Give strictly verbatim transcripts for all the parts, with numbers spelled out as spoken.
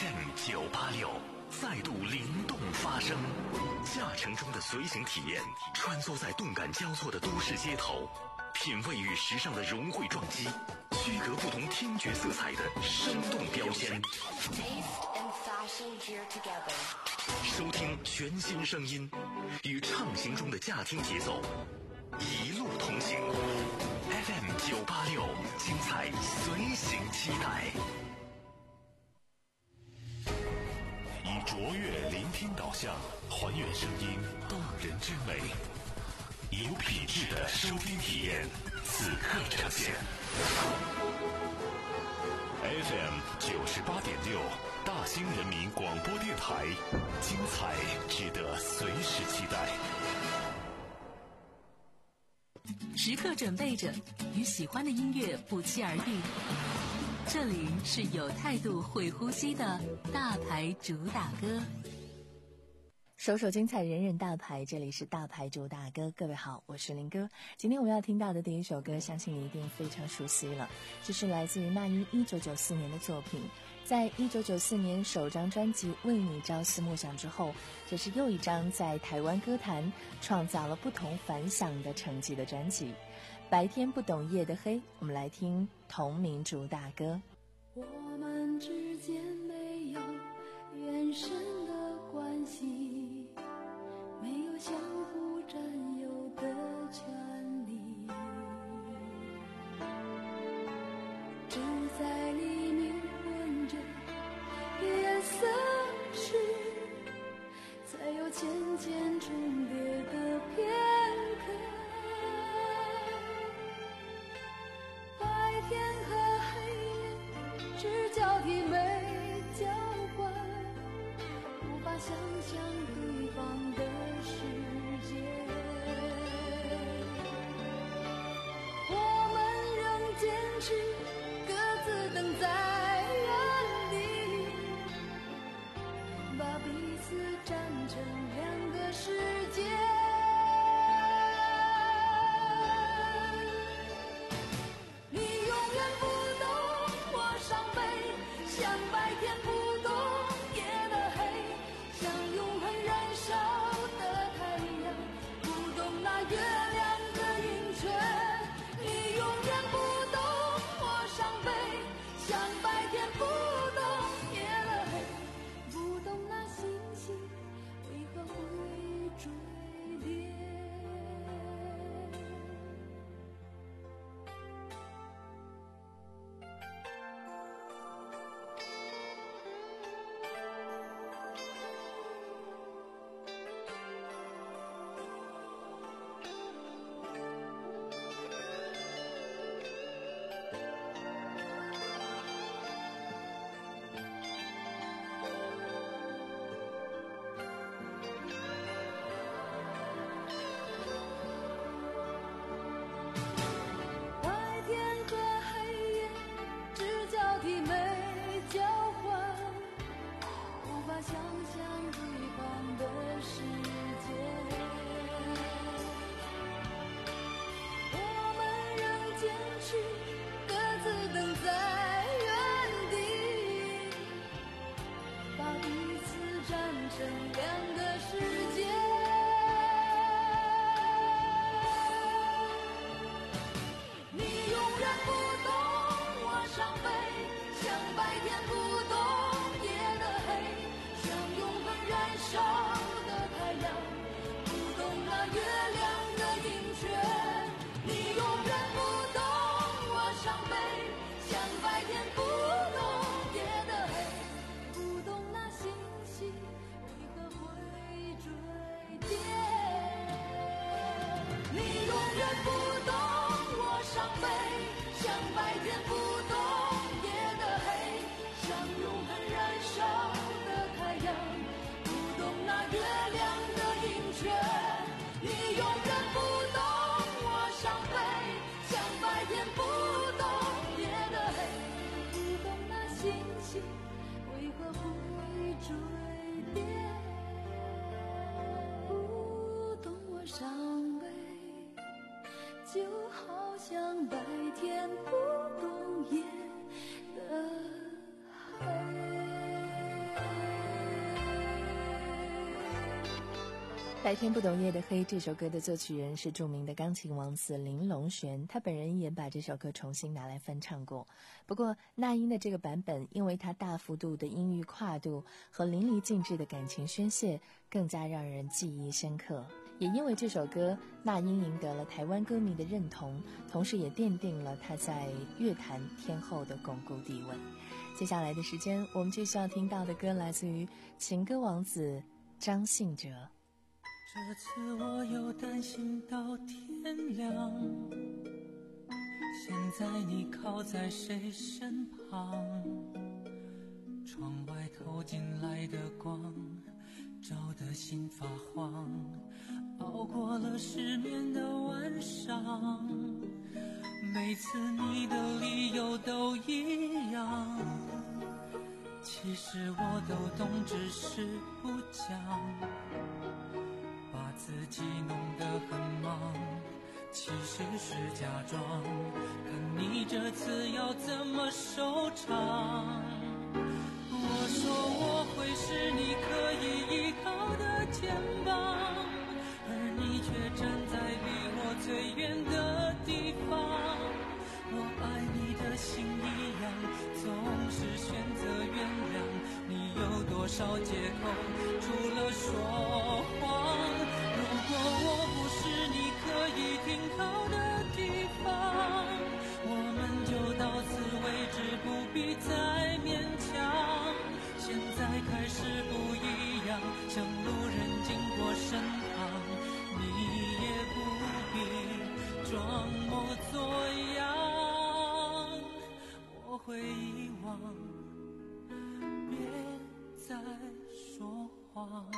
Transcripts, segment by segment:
M 九八六再度灵动发声，驾乘中的随行体验，穿梭在动感交错的都市街头，品味与时尚的融汇撞击，区隔不同听觉色彩的生动标签。收听全新声音，与畅行中的驾听节奏，一路同行。F M 九八六，精彩随行期待。以卓越聆听导向，还原声音动人之美，以有品质的收听体验，此刻呈现。F M 九十八点六，大兴人民广播电台，精彩值得随时期待。 时刻准备着，与喜欢的音乐不期而遇。这里是有态度、会呼吸的大牌主打歌。 首首精彩，人人大牌，这里是大牌主打歌。各位好，我是林哥。今天我们要听到的第一首歌，相信你一定非常熟悉了，这是来自于那英一九九四年的作品。在一九九四年首张专辑《为你朝思暮想》之后，这是又一张在台湾歌坛创造了不同凡响的成绩的专辑。白天不懂夜的黑，我们来听同名主打歌。 我们之间没有原生的关系，没有相互占有的权利，只在里面混着颜色时，才有渐渐重叠的片刻。白天和黑夜只交替没交换，无法想象对方的世界。我们仍坚持各自等在原地，把彼此站成两个世界。你永远不懂我伤悲，像白天不懂夜的黑，像永恒燃烧的太阳，不懂那月亮的圆圈。你永远不懂我伤悲，像白天不懂夜的黑，不懂那星星为何会坠跌。白天和黑夜只交替没交换，无法想象对方的世界。我们仍坚持各自等在原地，把彼此站成两个世界。你永远不懂我伤悲，像白天不懂夜的黑，像永恒燃烧的太阳，不懂那月亮的圆圈。你永远不懂我伤悲，像白天不懂夜的黑，不懂那星星为何会坠跌。你永远不懂我伤悲，像白天不懂夜的黑，像永恒燃烧的太阳，不懂那月亮的圆圈。你永远不懂我伤悲，像白天不懂夜的黑，不懂那星星为何会坠跌。不懂我伤悲，就好像白天不懂夜的黑。 白天不懂夜的黑，这首歌的作曲人是著名的钢琴王子林龙璇，他本人也把这首歌重新拿来翻唱过。不过那英的这个版本，因为它大幅度的音域跨度和淋漓尽致的感情宣泄，更加让人记忆深刻。也因为这首歌，那英赢得了台湾歌迷的认同，同时也奠定了她在乐坛天后的巩固地位。接下来的时间，我们继续要听到的歌来自于情歌王子张信哲。 这次我又担心到天亮，现在你靠在谁身旁？窗外透进来的光，照得心发慌，熬过了失眠的晚上。每次你的理由都一样，其实我都懂，只是不讲，把自己弄得很忙，其实是假装，看你这次要怎么收场。我说我会是你可以依靠的肩膀，而你却站在离我最远的地方。我爱你的心一样，总是选择原谅，你有多少借口，除了说谎。如果我不是你可以停靠的地方，我们就到此为止，不必再勉强。现在开始不一样，像路人经过身旁，你也不必装模作样。我会遗忘，别再说谎。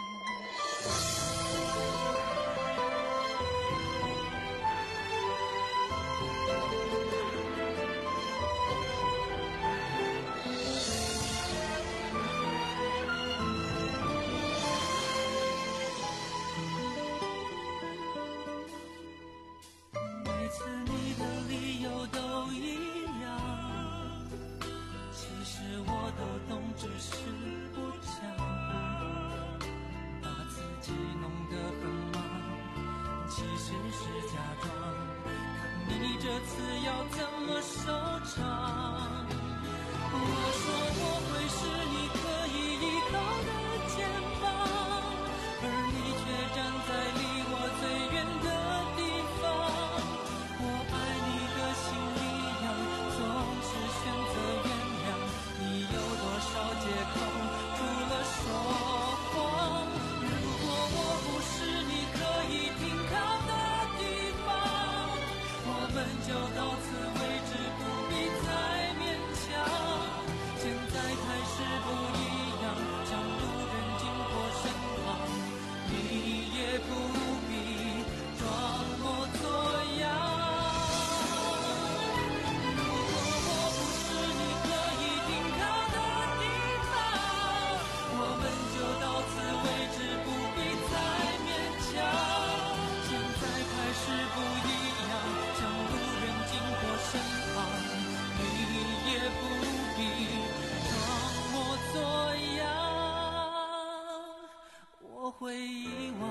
每次你的理由都一样，其实我都懂，只是不讲，把自己弄得很忙，其实是假装，看你这次要怎么收场。我说我会是你可以依靠的肩膀，而你却站在离我最远的地方。我爱你的心一样，总是选择原谅，你有多少借口，除了说谎。如果我不是你可以停靠的地方，我们就到此为止，不必再勉强。现在开始不一样，像路人经过身旁，你也不必装模作样。如果我不是你可以停靠的地方，我们就到此为止，不必再勉强。现在开始不一样，像路人经过身旁，你也不必装模作样。我会遗忘，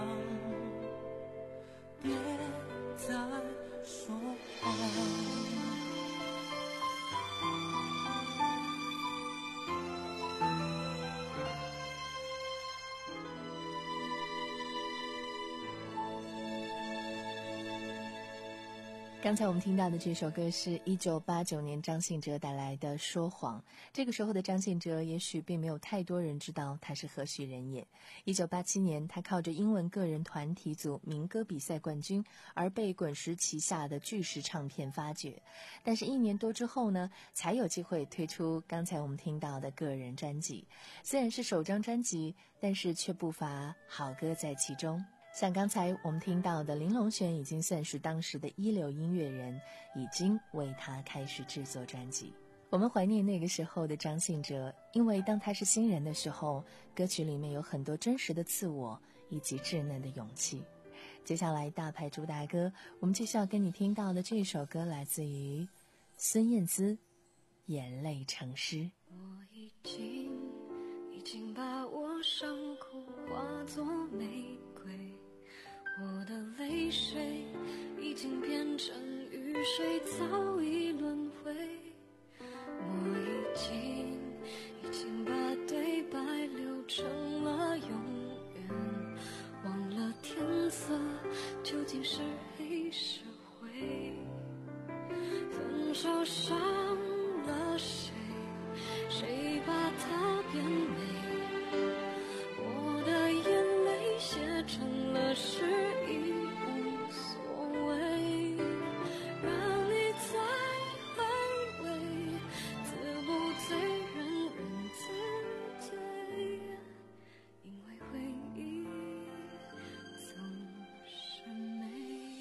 别再说谎。 刚才我们听到的这首歌是一九八九年张信哲带来的《说谎》。这个时候的张信哲也许并没有太多人知道他是何许人也。一九八七年，他靠着英文个人团体组民歌比赛冠军而被滚石旗下的巨石唱片发掘。但是一年多之后呢，才有机会推出刚才我们听到的个人专辑。虽然是首张专辑，但是却不乏好歌在其中。像刚才我们听到的林龙璇已经算是当时的一流音乐人，已经为他开始制作专辑。我们怀念那个时候的张信哲，因为当他是新人的时候，歌曲里面有很多真实的自我以及稚嫩的勇气。接下来大牌主打歌，我们继续要跟你听到的这首歌来自于孙燕姿，《眼泪成诗》。 我已经已经把我伤口化作玫瑰， 我的泪水已经变成雨水，早已轮回。我已经已经把对白留成了永远，忘了天色究竟是黑是灰。分手伤了谁？谁把它变美？我的眼泪写成了诗，已无所谓。让你再回味，自不醉人人自醉，因为回忆总是美。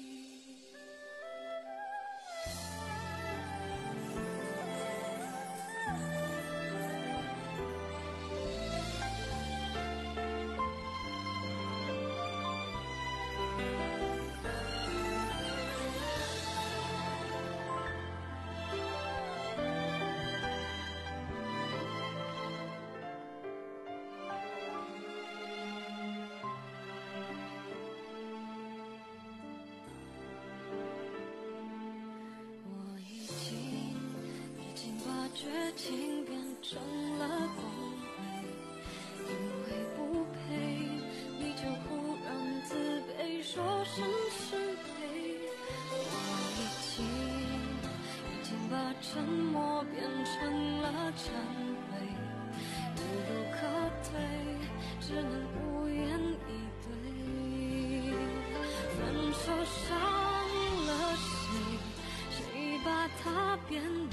我已经已经把绝情变成了光辉，因为不配你就忽然自卑，说声失陪。我已经已经把沉默变成了忏悔，无路可退，只能无言以对。分手伤了谁？谁把它变美？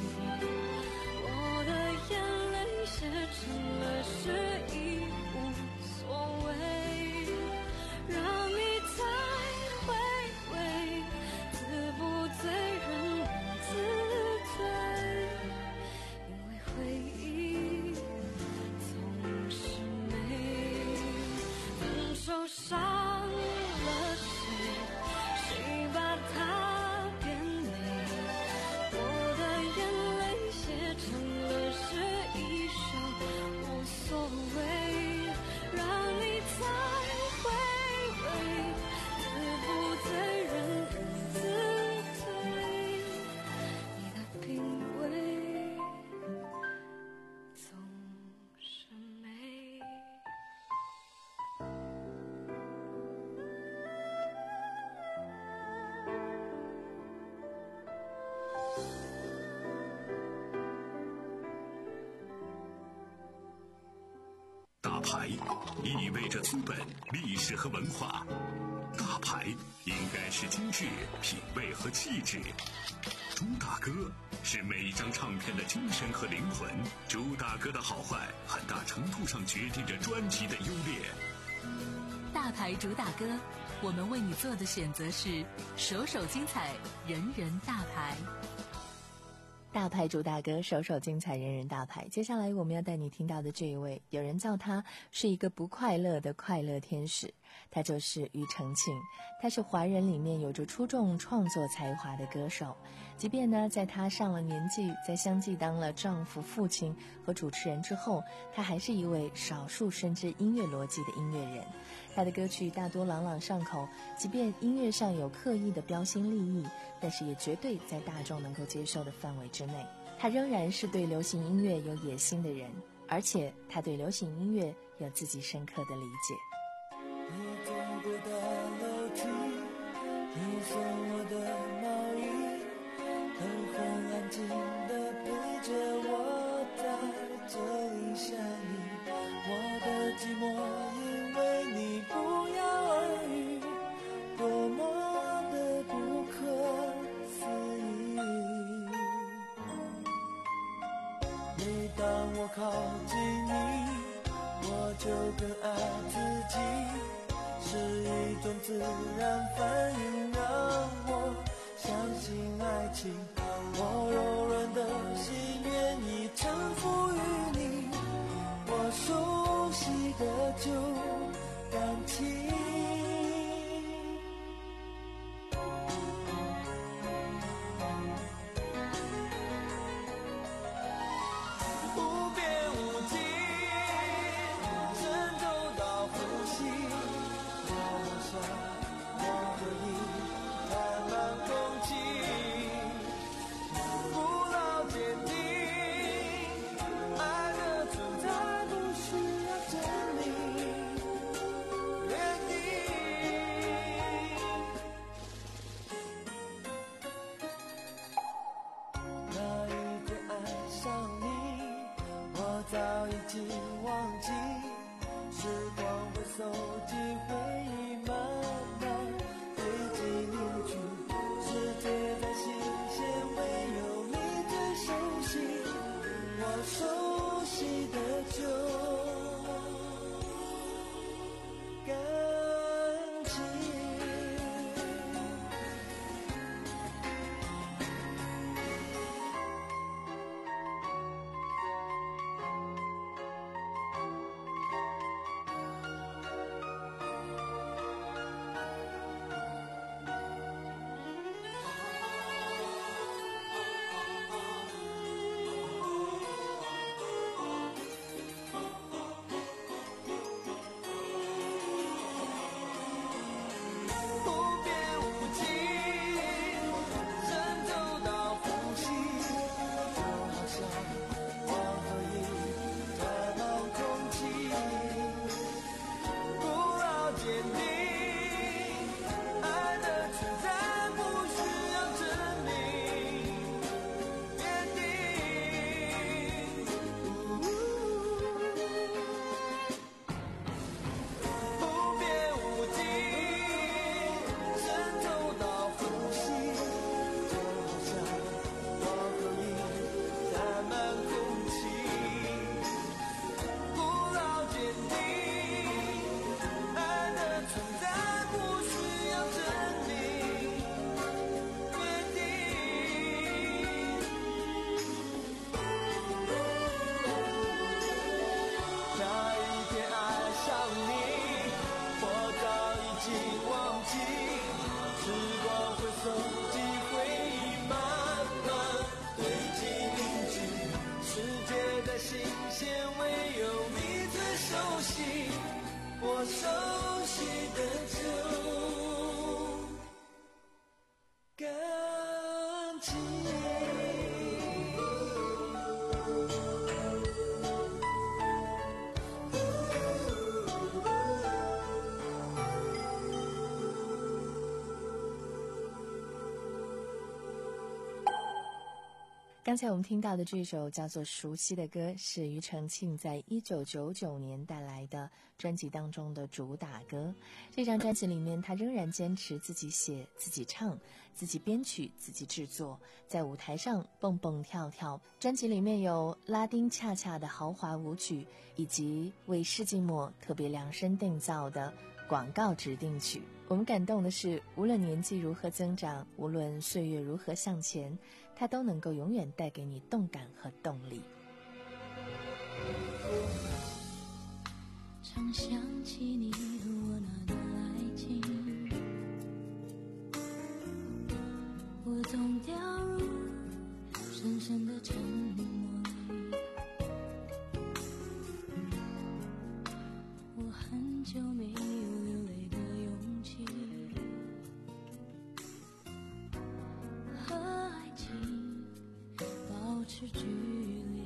我的眼泪写成了诗，已无所谓。让你再回味，自不醉人人自醉，因为回忆总是美。分手伤了谁？谁把它变美？我的眼泪写成了诗，一生无所谓。让你再回味，自不醉人人自醉，你的品味总是美。 大牌意味着资本、历史和文化，大牌应该是精致、品味和气质。朱大哥是每一张唱片的精神和灵魂，朱大哥的好坏很大程度上决定着专辑的优劣。 大牌主打歌，我们为你做的选择是首首精彩，人人大牌。 大牌主打歌，首首精彩，人人大牌。接下来我们要带你听到的这一位，有人叫他是一个不快乐的快乐天使，他就是庾澄庆。他是华人里面有着出众创作才华的歌手，即便呢在他上了年纪，在相继当了丈夫、父亲和主持人之后，他还是一位少数深知音乐逻辑的音乐人。他的歌曲大多朗朗上口，即便音乐上有刻意的标新立异，但是也绝对在大众能够接受的范围之内。他仍然是对流行音乐有野心的人，而且他对流行音乐有自己深刻的理解。 你走过的楼梯，你送我的毛衣，都很安静地陪着我在这里相遇。我的寂寞因为你不药而愈，多么的不可思议。每当我靠近你，我就更爱自己，是一种自然反应让我相信爱情。我柔软的心愿意臣服于你，我熟悉的旧感情。无边无际，深重到呼吸，我想收集回忆，慢慢堆积凝聚。世界再新鲜，唯有你最熟悉，我熟悉的酒。我熟悉的酒，感情。 刚才我们听到的这首叫做《熟悉的歌》，是庾澄庆在一九九九年带来的专辑当中的主打歌。这张专辑里面，他仍然坚持自己写、自己唱、自己编曲、自己制作，在舞台上蹦蹦跳跳。专辑里面有拉丁恰恰的豪华舞曲，以及为世纪末特别量身定造的广告指定曲。我们感动的是，无论年纪如何增长，无论岁月如何向前，它都能够永远带给你动感和动力。 常想起你和我那段爱情，我总掉入深深的沉默里，我很久没有流泪的勇气，和爱情保持距离。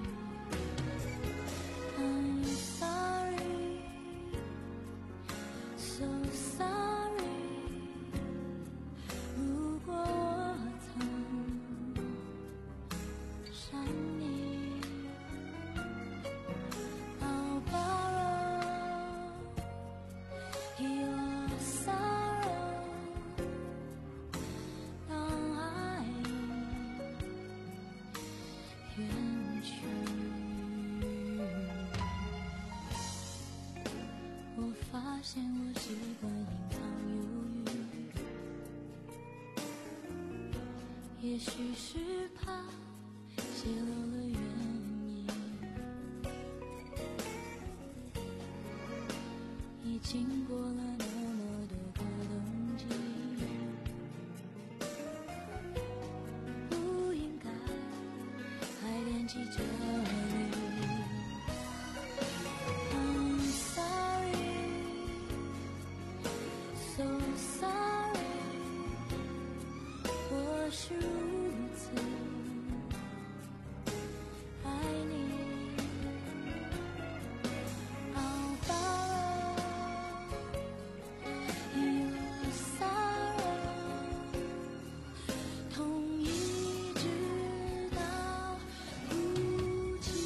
I'm sorry, so sorry， 如果我曾伤你， I'll borrow your sorrow， 当爱远去。 我发现我习惯隐藏犹豫，也许是怕泄露了原因，已经过了那么多个冬季，不应该还惦记着你。 So sorry， 我是如此爱你。I'll borrow your sorrow， 痛一直到哭泣。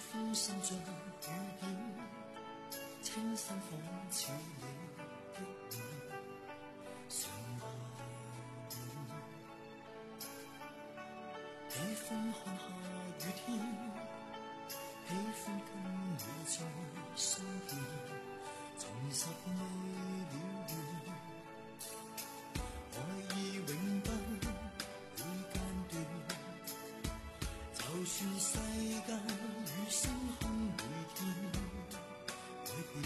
風心像雨點，清新仿似你的臉，常懷念。喜歡看下雨天，喜歡跟你再相見，重拾未了緣，愛意永不會間斷。就算世間與星空每天改變，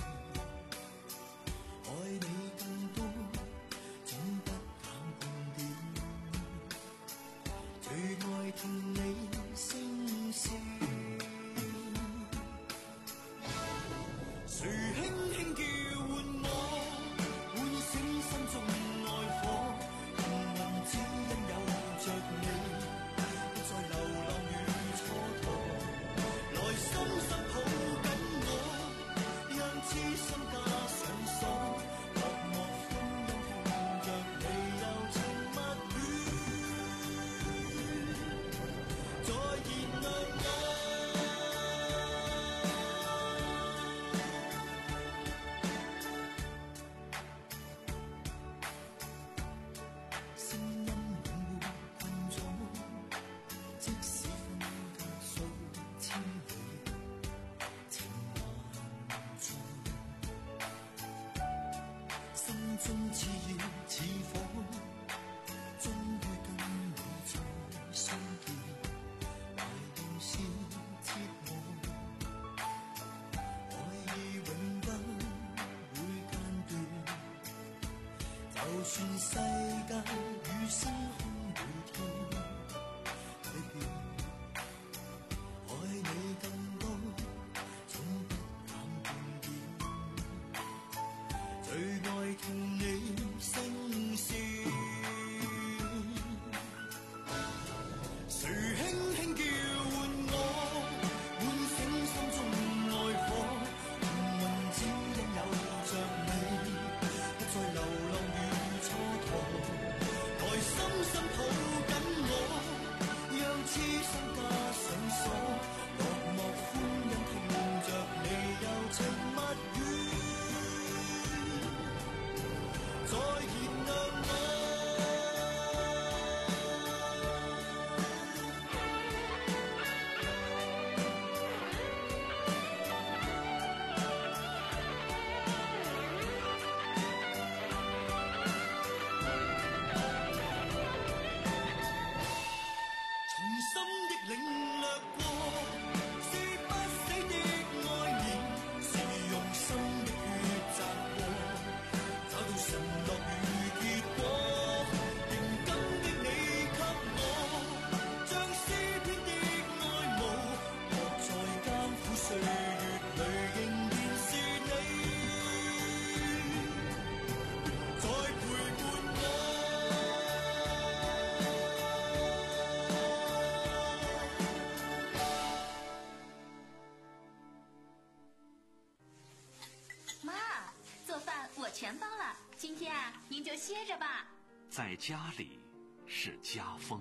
愛你更多總不減半點。最愛聽你聲線，誰輕輕叫喚我，喚醒心中愛火。幸運只因有着你，不再流浪與蹉跎。來深深抱緊我，讓痴心加上鎖。落寞歡欣聽着你柔情蜜語，再燃亮我。聲音永沒困阻，即使分隔數千里，情還在。心中熾熱似火，終會跟你再相見。懷念是折磨，愛意永不會間斷。就算世界與星空每天改變，愛你更多總不減半點。最愛聽你聲線，誰輕輕叫喚我，喚醒心中愛火。幸運只因有着你，不再流浪與蹉跎。來深深抱緊我，讓痴心加上鎖。落寞歡欣聽着你柔情蜜語，再燃亮我。重新的領略過，是不死的愛念，是用心的抉擇過，找到承諾與結果。認真的你給我，將詩篇的愛慕，落在艱苦歲月裏，仍然是你，再陪伴我。 妈，做饭我全包了，今天啊，您就歇着吧。 在家里是家风，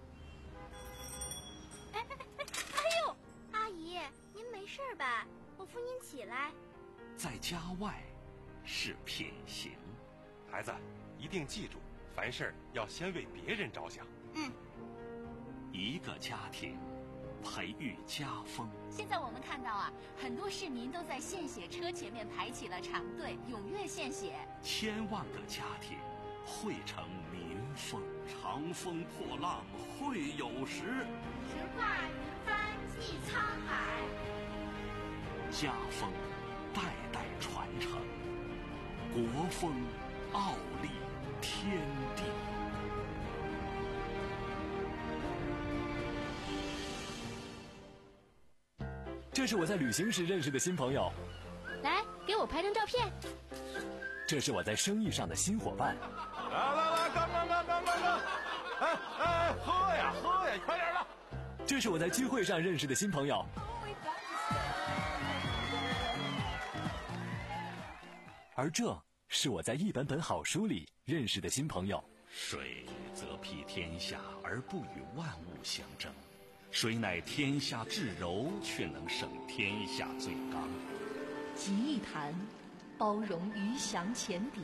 哎哎哎哎呦，阿姨，您没事吧？我扶您起来。 在家外是品行。 孩子，一定记住，凡事要先为别人着想。 嗯， 一个家庭培育家风。 现在我们看到啊，很多市民都在献血车前面排起了长队，踊跃献血。 千万个家庭汇成民风，长风破浪会有时， 直挂云帆济沧海。 家风代代传承，国风傲立天地。 这是我在旅行时认识的新朋友， 来，给我拍张照片。 这是我在生意上的新伙伴。 来来来，干干干干干干！哎哎，喝呀喝呀，快点的！ 这是我在聚会上认识的新朋友。而这是我在一本本好书里认识的新朋友。 水则披天下而不与万物相争， 谁乃天下至柔，却能胜天下最刚？ 集一坛，包容鱼翔浅底；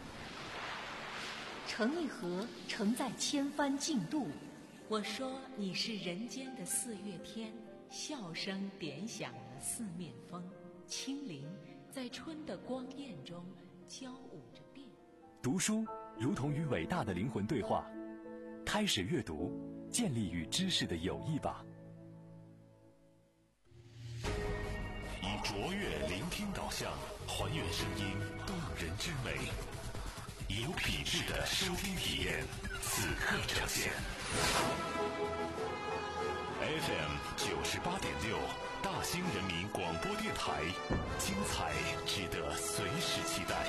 盛一盒，盛在千帆竞渡。 我说你是人间的四月天，笑声点响了四面风，清灵在春的光艳中交舞着变。 读书如同与伟大的灵魂对话，开始阅读，建立与知识的友谊吧。 以卓越聆听导向，还原声音动人之美，以有品质的收听体验，此刻呈现。F M 九十八点六，大兴人民广播电台，精彩值得随时期待。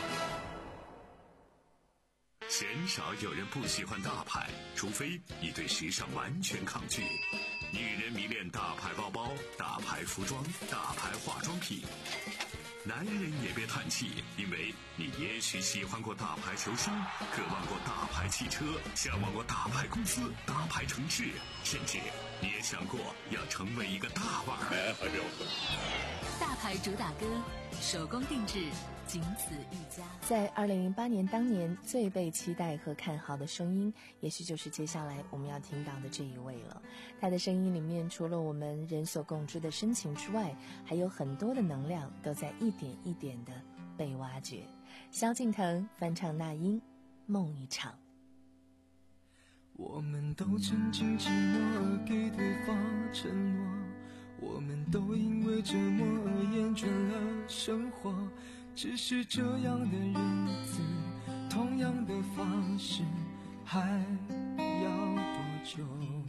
鲜少有人不喜欢大牌，除非你对时尚完全抗拒。女人迷恋大牌包包、大牌服装、大牌化妆品。男人也别叹气，因为你也许喜欢过大牌球星，渴望过大牌汽车，向往过大牌公司、大牌城市，甚至你也想过要成为一个大腕儿。哎，还没有。 大牌主打歌，手工定制，仅此一家。 在二零零八年当年最被期待和看好的声音，也许就是接下来我们要听到的这一位了。他的声音里面除了我们人所共知的深情之外，还有很多的能量都在一点一点的被挖掘。萧敬腾翻唱那英《梦一场》。 我们都曾经寂寞而给对方承诺，我们都因为折磨而厌倦了生活，只是这样的日子，同样的方式，还要多久？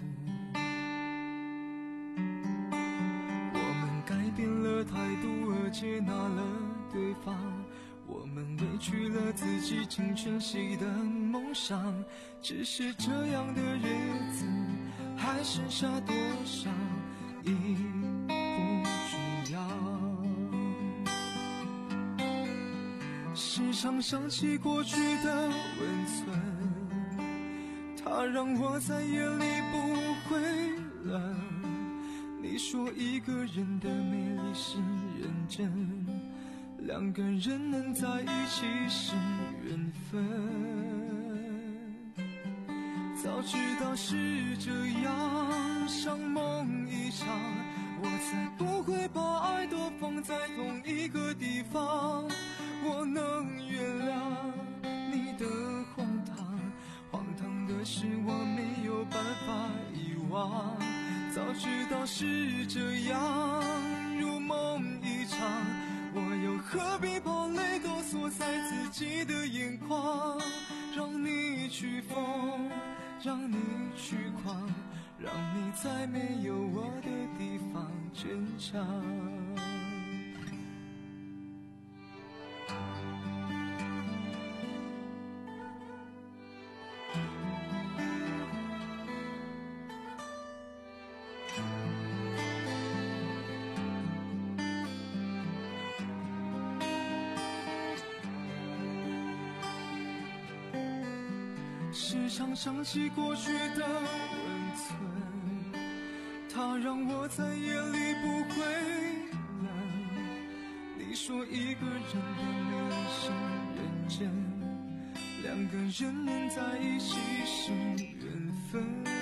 我们改变了态度而接纳了对方，我们委屈了自己青春期的梦想，只是这样的日子，还剩下多少已不需要。时常想起过去的温存，它让我再也离不回了。你说一个人的美丽是认真，两个人能在一起是缘分。早知道是这样，像梦一场，我才不会把爱都放在同一个地方。我能原谅你的荒唐，荒唐的是我没有办法遗忘。早知道是这样，如梦一场，我又何必把泪都锁在自己的眼眶？让你去疯，让你去狂，让你在没有我的地方挣扎。时常想起过去的温存，它让我再也离不回了。你说一个人的美丽是认真，两个人能在一起是缘分。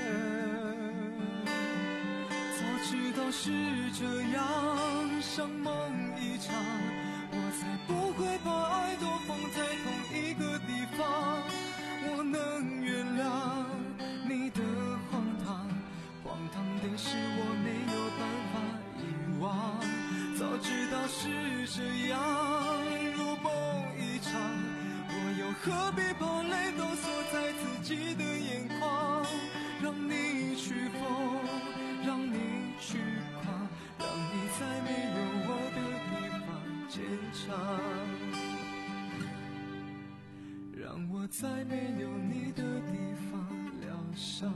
早知道是这样，像梦一场，我才不会把爱都放在同一个地方。我能原谅你的荒唐，荒唐的是我没有办法遗忘。早知道是这样，如梦一场，我又何必把泪都锁在自己的眼眶？让你去疯，让你去狂，让你在没有我的地方坚强。让我在没有你的地方疗伤。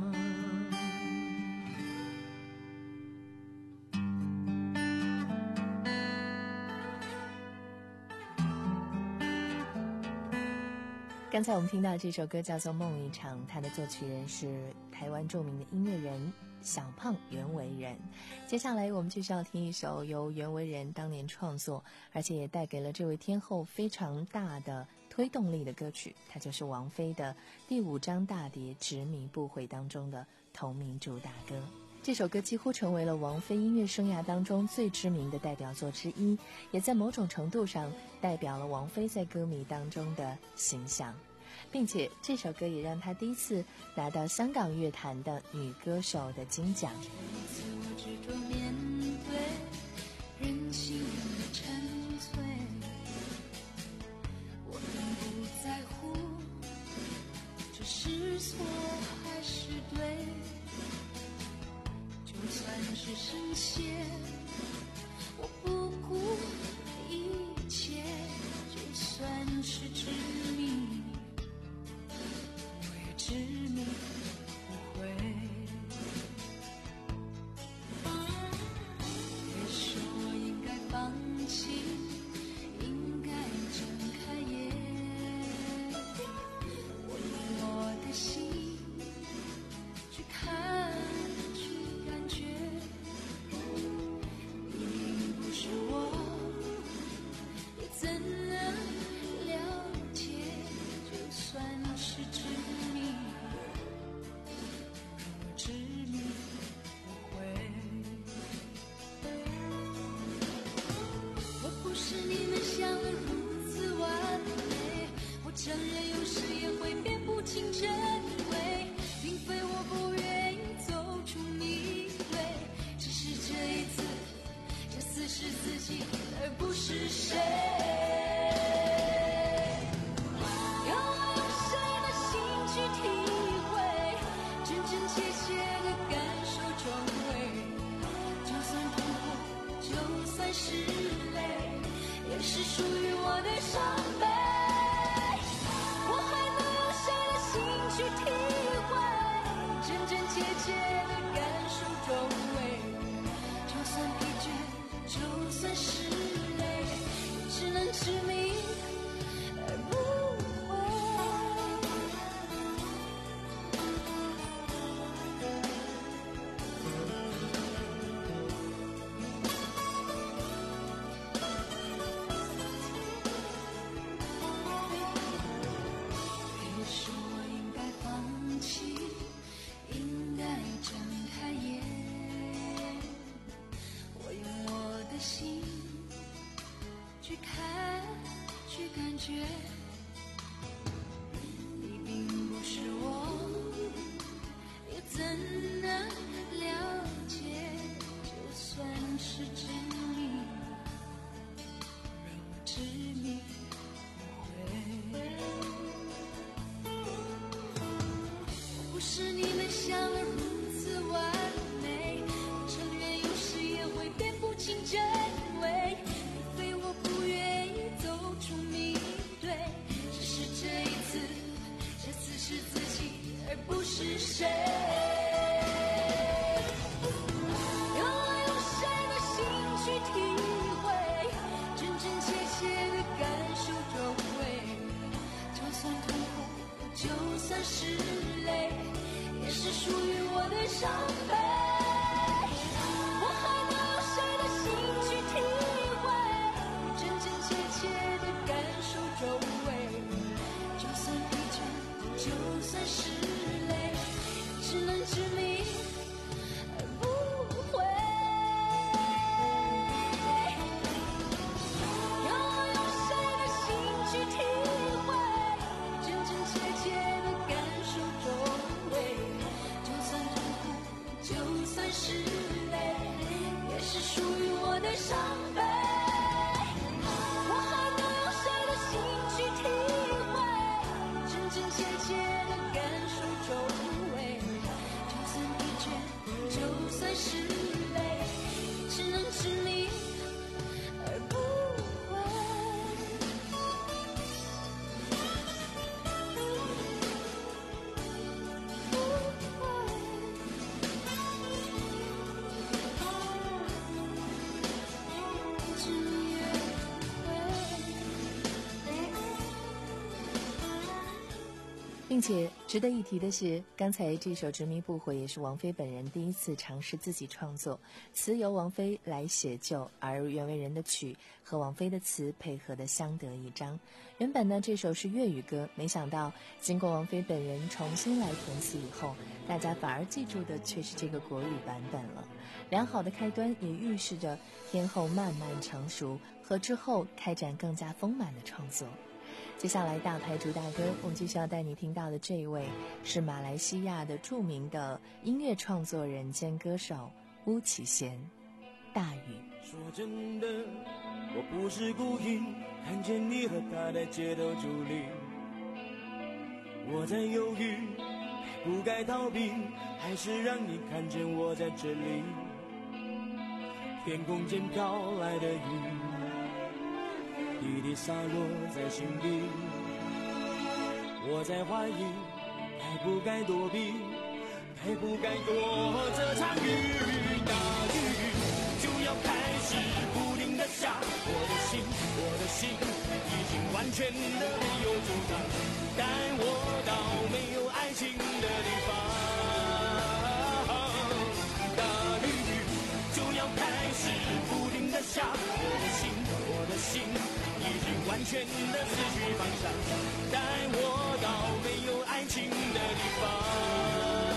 感刚才我们听到这首歌叫做《梦一场》，它的作曲人是台湾著名的音乐人小胖袁惟仁。接下来我们就是要听一首由袁惟仁当年创作，而且也带给了这位天后非常大的推动力的歌曲，它就是王菲的第五张大碟《执迷不悔》当中的同名主打歌。这首歌几乎成为了王菲音乐生涯当中最知名的代表作之一，也在某种程度上代表了王菲在歌迷当中的形象，并且这首歌也让她第一次拿到香港乐坛的女歌手的金奖。 这一次我执着面对人性的沉醉，我并不在乎这是错还是对，就算是深陷，我不顾一切，就算是执迷，我也执迷不悔。也许我应该放弃，应该睁开眼，我用我的心去看去感觉，明明不是我，也怎能了解，就算是执迷，让我执迷不悔。我不是你们想的如此完美，我承认有时也会辨不清真伪，并非我不愿意走出迷堆，只是这一次，这次是自己而不是谁。要我用谁的心去体会，真真切切的感受周围，就算痛苦，就算是泪，也是属于我的伤悲。我还能用谁的心去体会，真真切切的感受周围，就算疲倦，就算是累，也只能执迷而不悔。也许我应该放弃，应该睁开眼，我用我的心去看去感觉，你并不是我，又怎能了解，就算是执迷，让我执迷不悔。我不是你们想的如此完美，我承认有时也会辨不清真伪，并非我不愿意走出迷堆，只是这一次，这次是自己而不是谁。要我用谁的心去体会，真真切切的感受周围，就算痛苦，就算是泪，也是属于我的伤悲。我还能用谁的心去体会，真真切切的感受周围，就算疲倦，就算是累，只能执迷而不悔。要我用谁的心去体会，真真切切的感受周围，就算痛苦， 并且值得一提的是，刚才这首《执迷不悔》也是王菲本人第一次尝试自己创作，词由王菲来写就，而袁惟仁的曲和王菲的词配合的相得益彰。原本呢，这首是粤语歌，没想到经过王菲本人重新来填词以后，大家反而记住的却是这个国语版本了。良好的开端也预示着天后慢慢成熟和之后开展更加丰满的创作。接下来大牌主打歌，我们继续要带你听到的这一位是马来西亚的著名的音乐创作人兼歌手巫启贤，大雨。 说真的，我不是故意看见你和他在街头伫立，我在犹豫该不该逃避，还是让你看见我在这里。天空间飘来的雨滴滴洒落在心底，我在怀疑该不该躲避，该不该躲这场雨。大雨就要开始不停地下，我的心我的心已经完全的没有阻挡，带我到没有爱情的地方。大雨就要开始不停地下，我的心我的心已经完全的失去方向，带我到没有爱情的地方。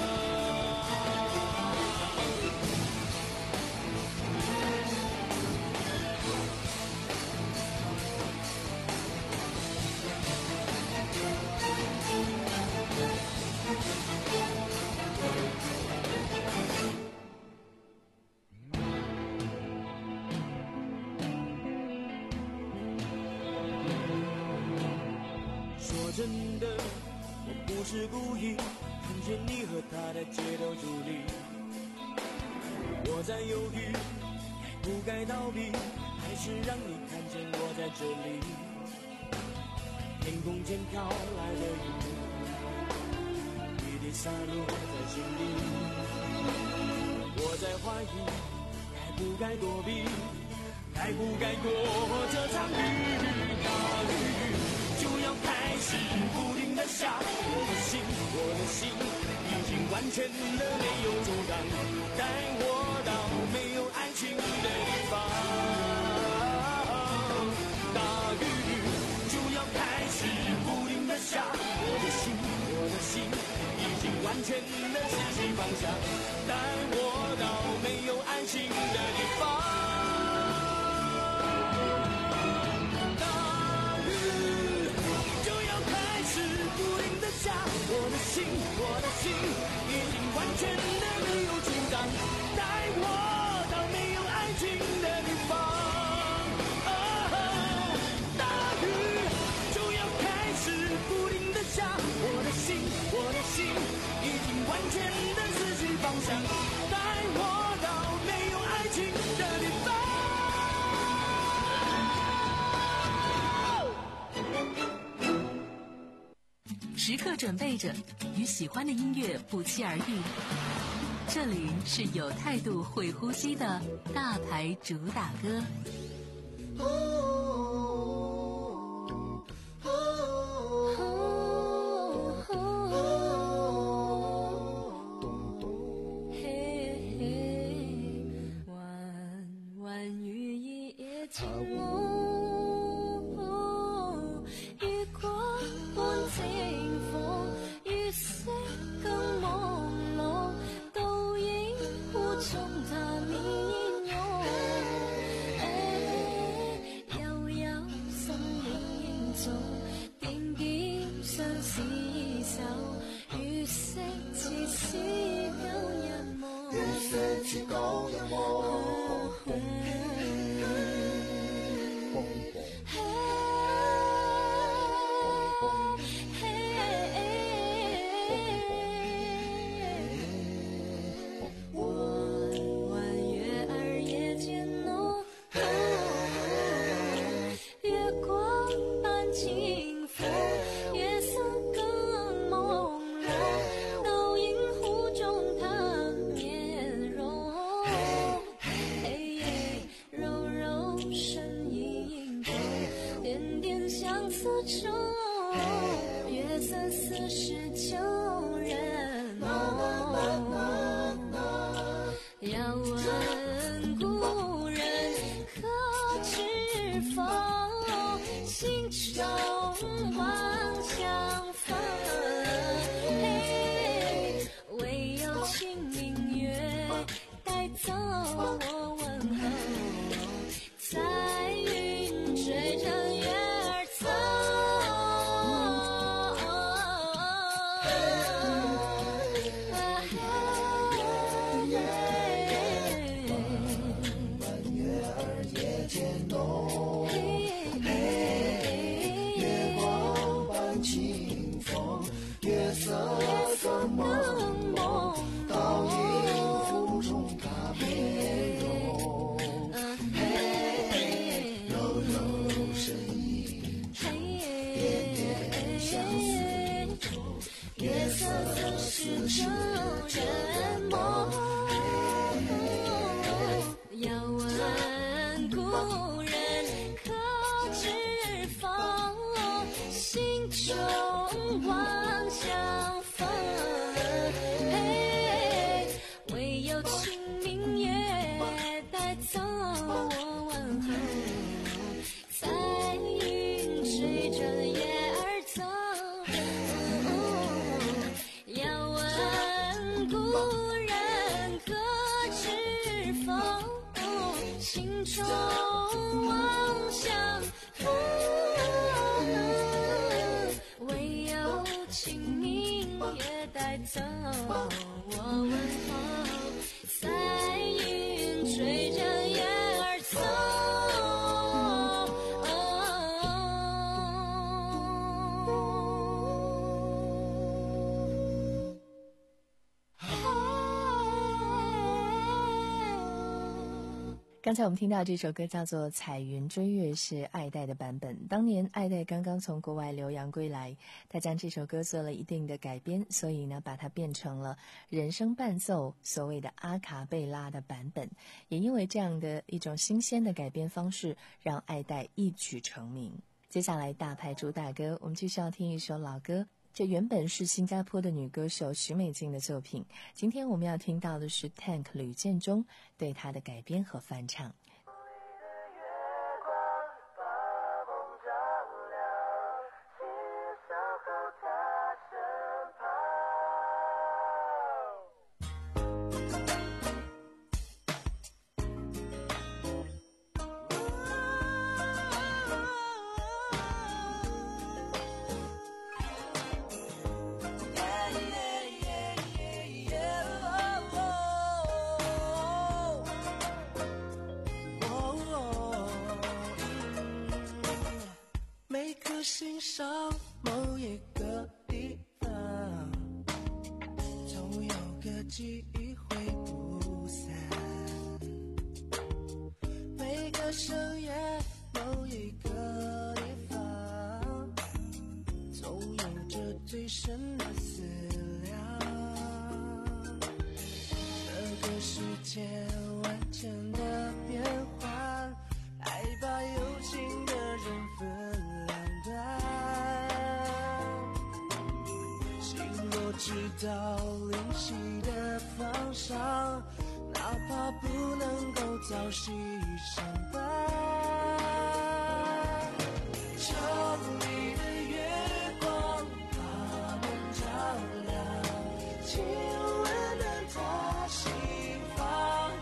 真的，我不是故意看见你和他在街头伫立，我在犹豫该不该逃避，还是让你看见我在这里。天空间飘来的雨滴滴洒落在心里，我在怀疑该不该躲避，该不该躲这场雨。大雨就要开始不停地下，我的心我的心已经完全的没有阻挡，带我到没有爱情的地方。大雨就要开始不停地下，我的心我的心已经完全的失去方向，带我到没有爱情的地方。我的心我的心已经完全的没有阻挡，带我到没有爱情的地方。哦，大雨就要开始不停地下，我的心我的心已经完全的失去方向，带我到没有爱情的地方。 时刻准备着与喜欢的音乐不期而遇，这里是有态度会呼吸的大牌主打歌。 弯弯雨一夜晴浓，月光般清风，月色更朦朧，倒影湖中它面容。悠悠生命中，點點相思手，月色似是舊日夢，月色似舊日夢。 梦，倒映风中她美容。嘿，柔柔声音，点点相思愁，夜色总是旧人梦。 要问故人可知否，心中望相逢。嘿，唯有清明月带走我问候，彩云追着月儿走。要问故人可知否，心中望相逢，唯有清明月带走我问候，彩云追着月儿走。 刚才我们听到这首歌叫做《彩云追月》，是爱戴的版本。当年爱戴刚刚从国外留洋归来，他将这首歌做了一定的改编，所以呢把它变成了人声伴奏，所谓的阿卡贝拉的版本。也因为这样的一种新鲜的改编方式，让爱戴一举成名。接下来大牌主打歌，我们继续要听一首老歌，这原本是新加坡的女歌手许美静的作品，今天我们要听到的是 Tank 吕建中对她的改编和翻唱。 欣赏某一个地方，总有个记忆会不散。每个深夜，某一个地方，总有着最深的思量。这个世界万千的变幻，爱把有情的人分。心若知道灵犀的方向，哪怕不能够早夕相伴。城里的月光把梦照亮，亲吻了他心房。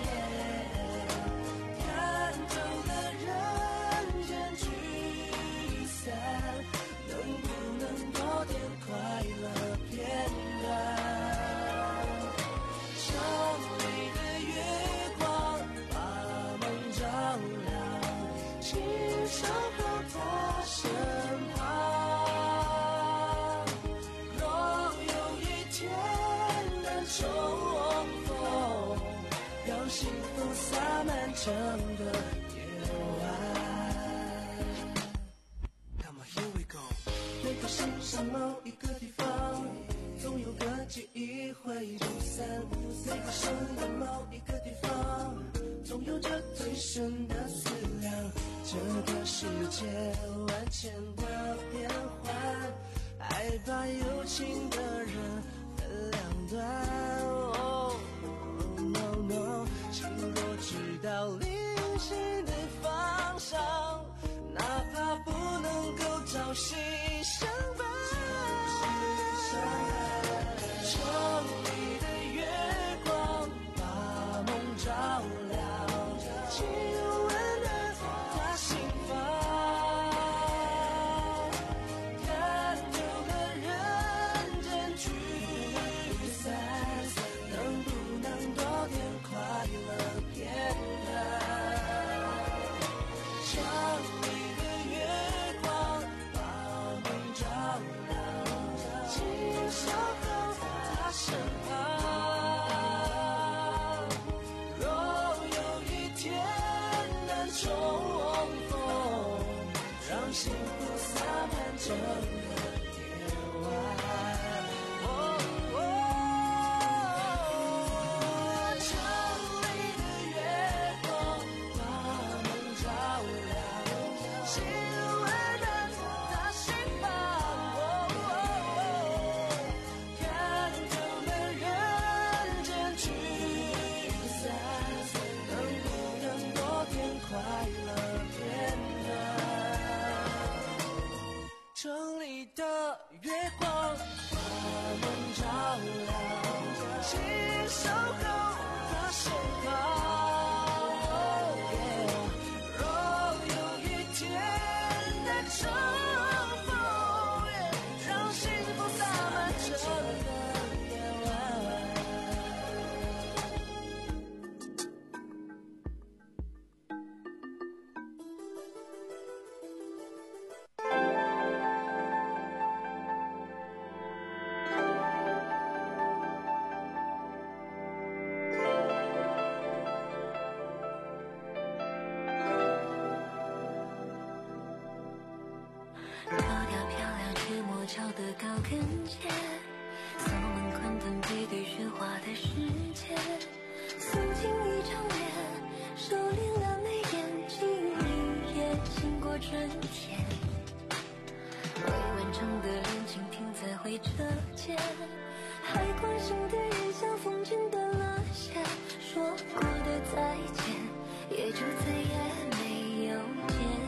看透了人间聚散，能不能多点快乐片段？城里的月光把梦照亮，请守候他身旁。若有一天能重逢，让幸福洒满整个夜晚。每个世上某一个地方，总有个记忆会不散。每个深夜某一个地方，总有着最深的思量。这个世界万千的变幻，爱把有情的人分两端。Oh, no, no, 心若知道灵犀的方向，哪怕不能够朝夕相伴。城里的月光把梦照亮，亲吻了他心房。看透了人间聚散， 界，送温宽灯配对喧哗的世界，诉尽一张脸，收敛了眉眼，记忆也经过春天，未完成的恋情停在回车间，还关心的人像风筝断了线，说过的再见也就再也没有见。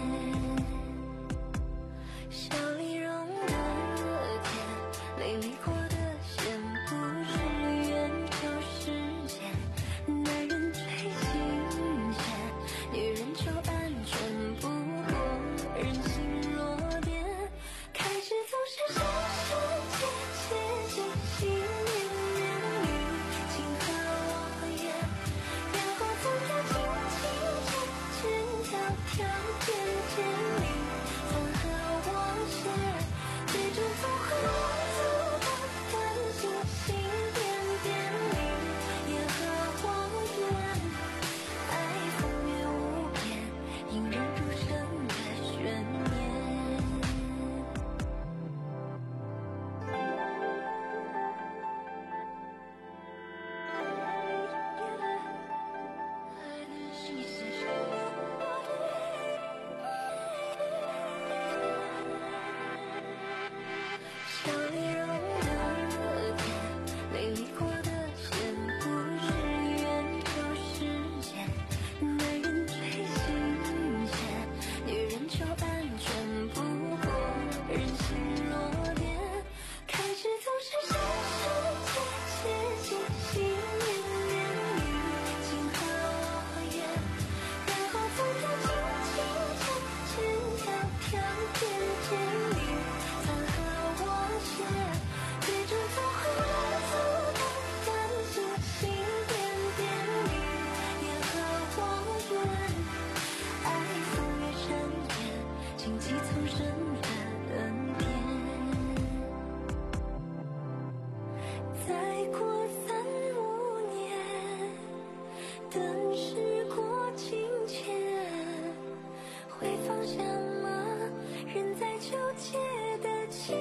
笑里容的甜，美丽过的线，不是缘就是剑。男人最新鲜，女人就安全，不过人心若电。开始总是伤伤切切，心心念念语，情和我言，然后从条轻轻牵牵条条渐渐离，风和我写，最终总会走到关心心点点里，也和我愿，爱风月无边，引人入胜的悬念。笑里容的甜，美丽过的线，不是缘就是剑。男人最新鲜，女人就安全，不过人心若电。开始总是伤伤切切，心心念念语，情和我言，然后从条轻轻牵牵条条渐渐离，风和我写，最终总会走到关心心点点里，也和我愿，爱风月缠绵，荆棘丛生的恩典。再过三五年，等时过境迁，会放下吗？人在纠结的牵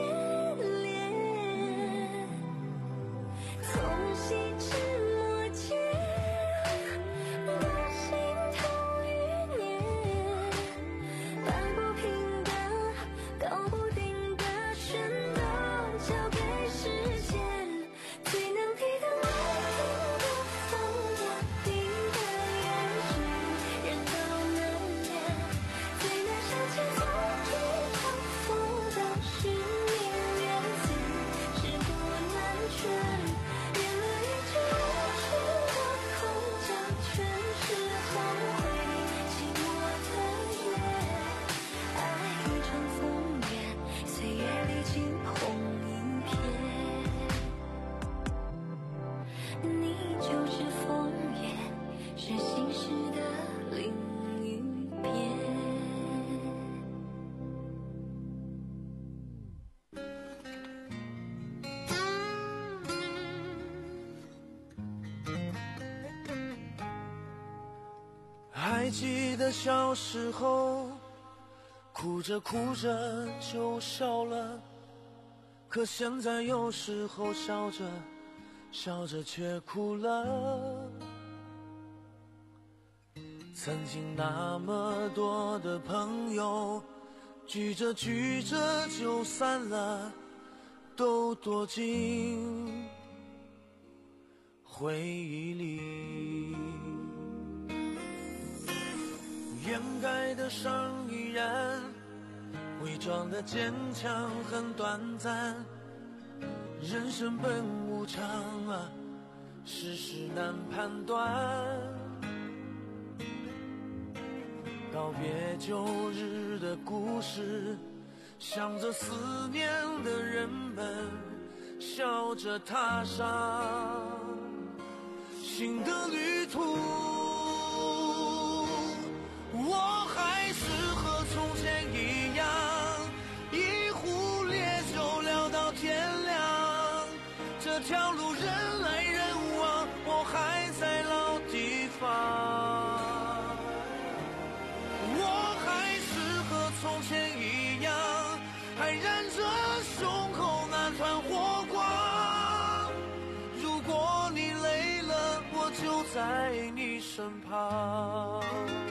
连，从细枝末节到心头余年，半不平的，搞不定的，全都交给时间。最难抵挡爱情的风压，定的也是人都难免，最难舍弃从一场赴到十年缘字，是不难全。圆了一句无趣的口角，全是后悔寂寞的夜。爱一场风月，岁月历经红一片。你就是风月，是心事的另一边。 还记得小时候，哭着哭着就笑了，可现在有时候笑着笑着却哭了。曾经那么多的朋友，聚着聚着就散了，都躲进回忆里。掩盖的伤依然，伪装的坚强很短暂。人生本无常啊，世事难判断。告别旧日的故事，想着思念的人们，笑着踏上新的旅途。我还是和从前一样，一壶烈酒聊到天亮。这条路人来人往，我还在老地方。我还是和从前一样，还燃着胸口那团火。 在你身旁。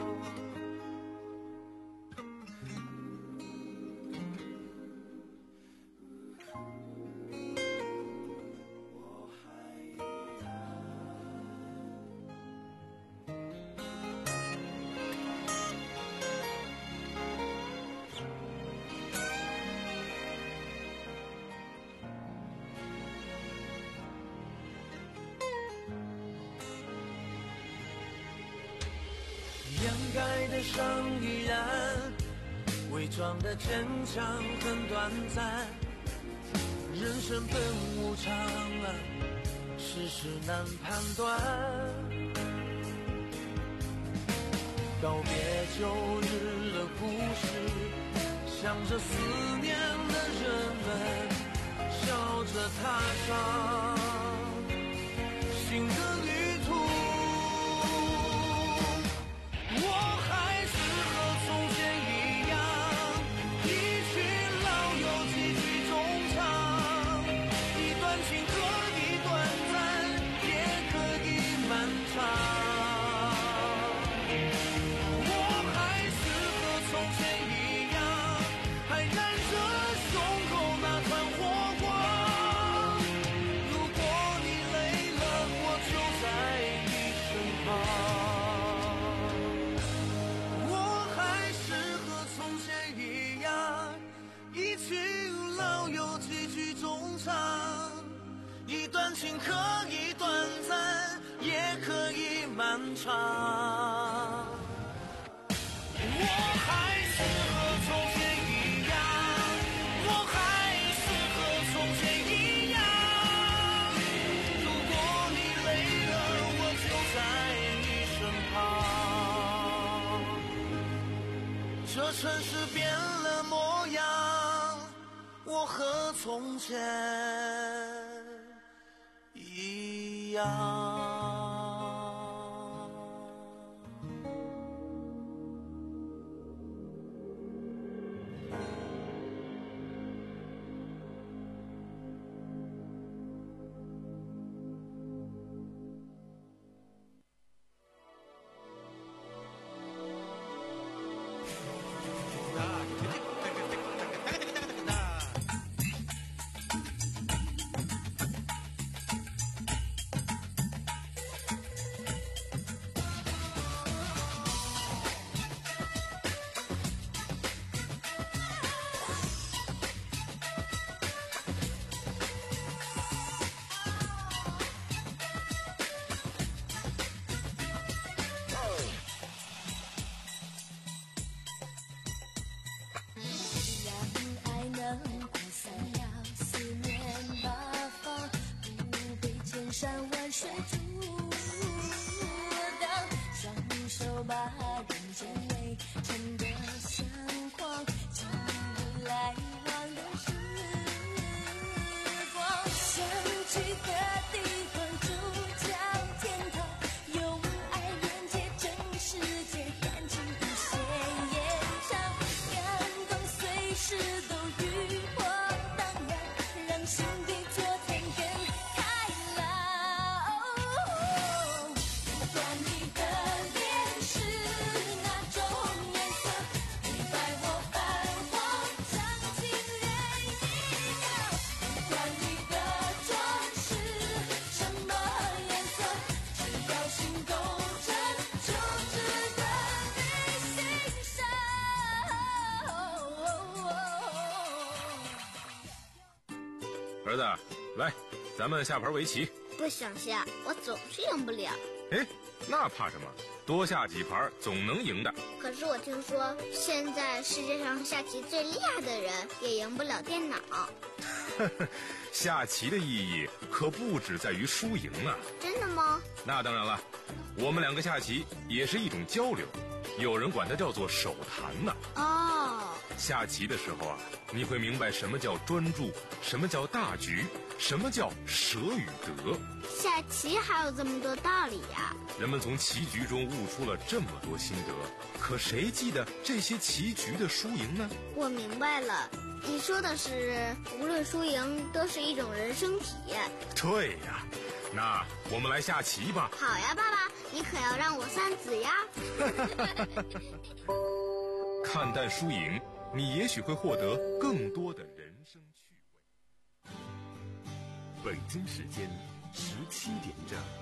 掩盖的伤依然，伪装的坚强很短暂。人生本无常啊，世事难判断。告别旧日的故事，想着思念的人们，笑着踏上新的旅途。我还是和从前一样，一群老友几句衷肠，一段情可以短暂，也可以漫长。我还是和从前一样，还燃着胸口那团火光。如果你累了，我就在你身旁。一群老友几句衷肠，一段情可以短暂，也可以漫长。我还是和从前一样，我还是和从前一样。如果你累了，我就在你身旁。这城市变了模样，我和从前一样。 山万水阻挡，双手把人间围成的相框，记录来往的时光。相聚的地方，主角天堂，用爱连接真世界，感情无限延长，感动随时都与我荡漾，让心底昨天更开朗。 儿子，来，咱们下盘围棋。 不想下，我总是赢不了。 哎，那怕什么？多下几盘总能赢的。 可是我听说，现在世界上下棋最厉害的人也赢不了电脑。 下棋的意义可不只在于输赢啊！ 真的吗？ 那当然了，我们两个下棋也是一种交流，有人管它叫做手谈呢。 哦， 下棋的时候啊，你会明白什么叫专注，什么叫大局，什么叫舍与得。 下棋还有这么多道理呀！ 人们从棋局中悟出了这么多心得，可谁记得这些棋局的输赢呢？ 我明白了，你说的是无论输赢都是一种人生体验。 对呀， 那我们来下棋吧。 好呀，爸爸，你可要让我算子呀。 看淡输赢，你也许会获得更多的人生趣味。 北京时间十七点整。